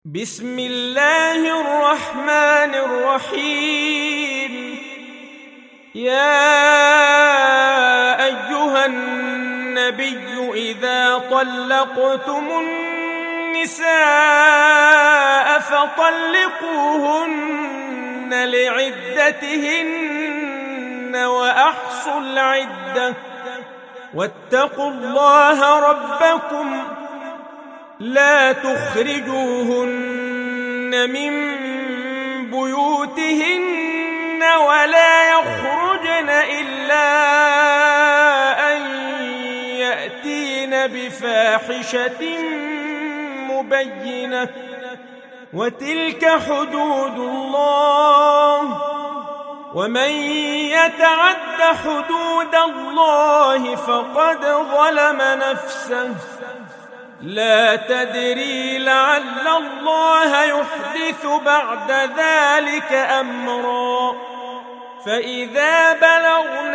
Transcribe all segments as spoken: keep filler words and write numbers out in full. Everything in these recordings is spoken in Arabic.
بسم الله الرحمن الرحيم. يا أيها النبي إذا طلقتم النساء فطلقوهن لعدتهن وأحصوا العدة واتقوا الله ربكم لا تخرجوهن من بيوتهن ولا يخرجن إلا أن يأتين بفاحشة مبينة وتلك حدود الله ومن يتعد حدود الله فقد ظلم نفسه لا تدري لعل الله يحدث بعد ذلك أمرا. فإذا بلغن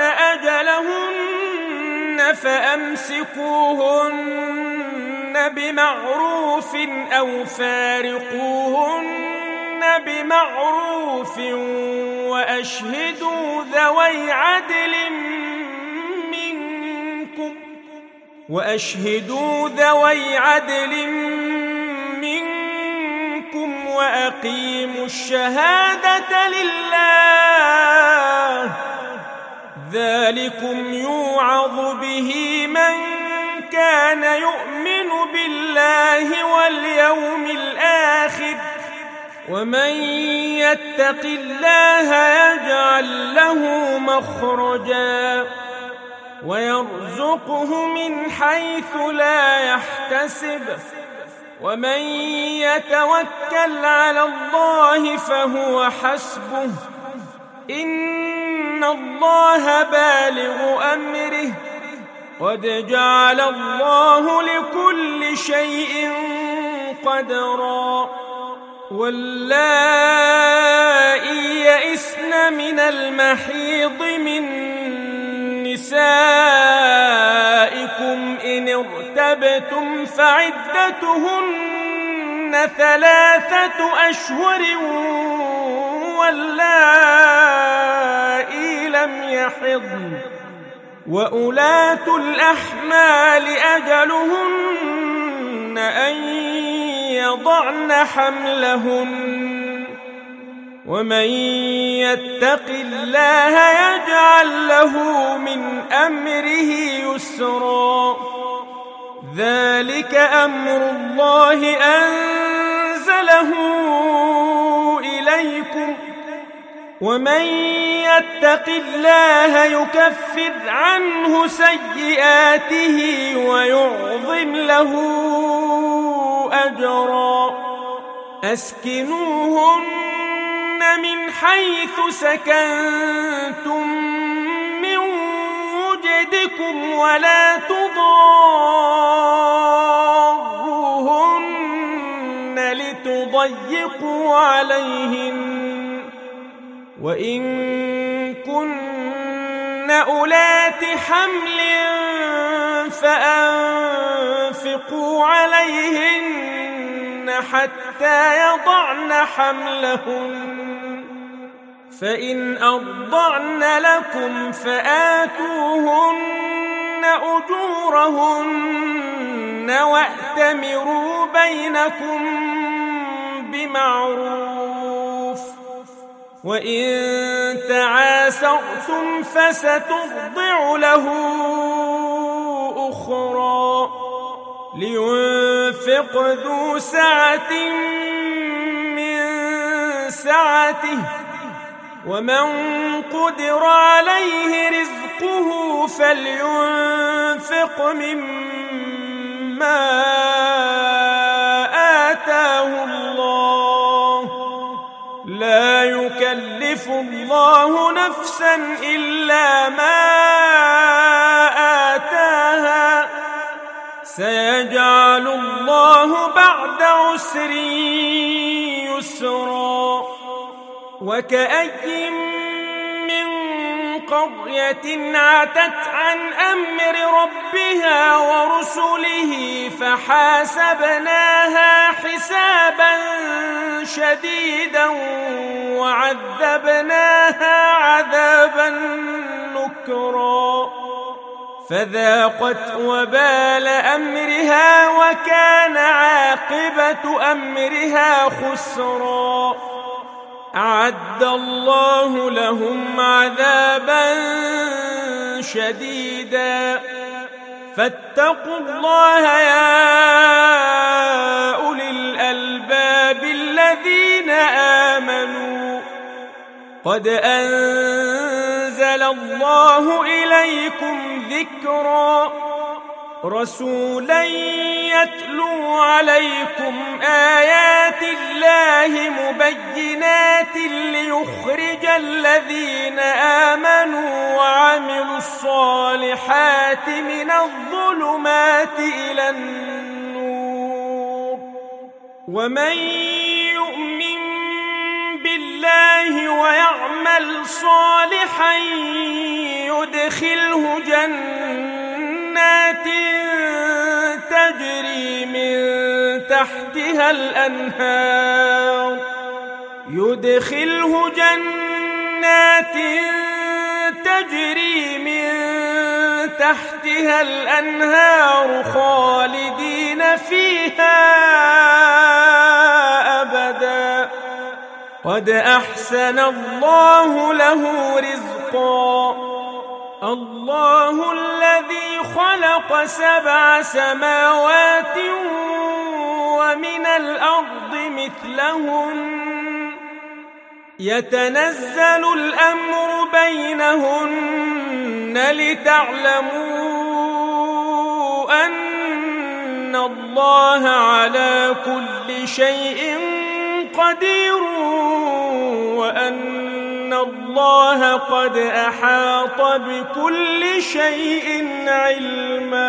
أجلهن فأمسكوهن بمعروف أو فارقوهن بمعروف وأشهدوا ذوي عدل منكم وأشهدوا ذوي عدل منكم وأقيموا الشهادة لله ذلكم يوعظ به من كان يؤمن بالله واليوم الآخر ومن يتق الله يجعل له مخرجا ويرزقه من حيث لا يحتسب ومن يتوكل على الله فهو حسبه إن الله بالغ أمره قد جعل الله لكل شيء قدرا. واللائي يئسن من المحيض من نسائكم إن ارتبتم فعدتهن ثلاثة أشهر واللائي لم يحضن وأولاة الأحمال أجلهن أن يضعن حملهن ومن يتق الله يجعل له من أمره يسرا. ذلك أمر الله أنزله إليكم ومن يتق الله يكفر عنه سيئاته ويعظم له أجرا. أسكنوهن من حيث سكنتم من وجدكم ولا تضاروهن لتضيقوا عليهن وإن كن أولات حمل فأنفقوا عليهن حتى يضعن حملهن فإن أرضعن لكم فآتوهن أجورهن وأتمروا بينكم بمعروف وإن تعاسرتم فسترضع له أخرى لينفق ذو سعة من سعته ومن قدر عليه رزقه فلينفق مما آتاه الله لا يكلف الله نفسا إلا ما آتاها سيجعل الله بعد عسر يسرا. وكأي من قرية عتت عن أمر ربها ورسله فحاسبناها حسابا شديدا وعذبناها عذابا نكرا فذاقت وبال أمرها وكان عاقبة أمرها خسرا أعد الله لهم عذابا شديدا فاتقوا الله يا أولي الألباب الذين آمنوا قد أنزل الله إليكم ذكرا رسولا يتلو عليكم آيات الله مبينات ليخرج الذين آمنوا وعملوا الصالحات من الظلمات إلى النور ومن يؤمن بالله ويعمل صالحا يدخله جنات تجري من تحتها الأنهار يدخله جنات تجري من تحتها الأنهار خالدين فيها أبدا قد أحسن الله له رزقا الله الذي خلق سبع سماوات ومن الأرض مثلهن يتنزل الأمر بينهن لتعلموا أن الله على كل شيء قدير وأن الله قد أحاط بكل شيء علما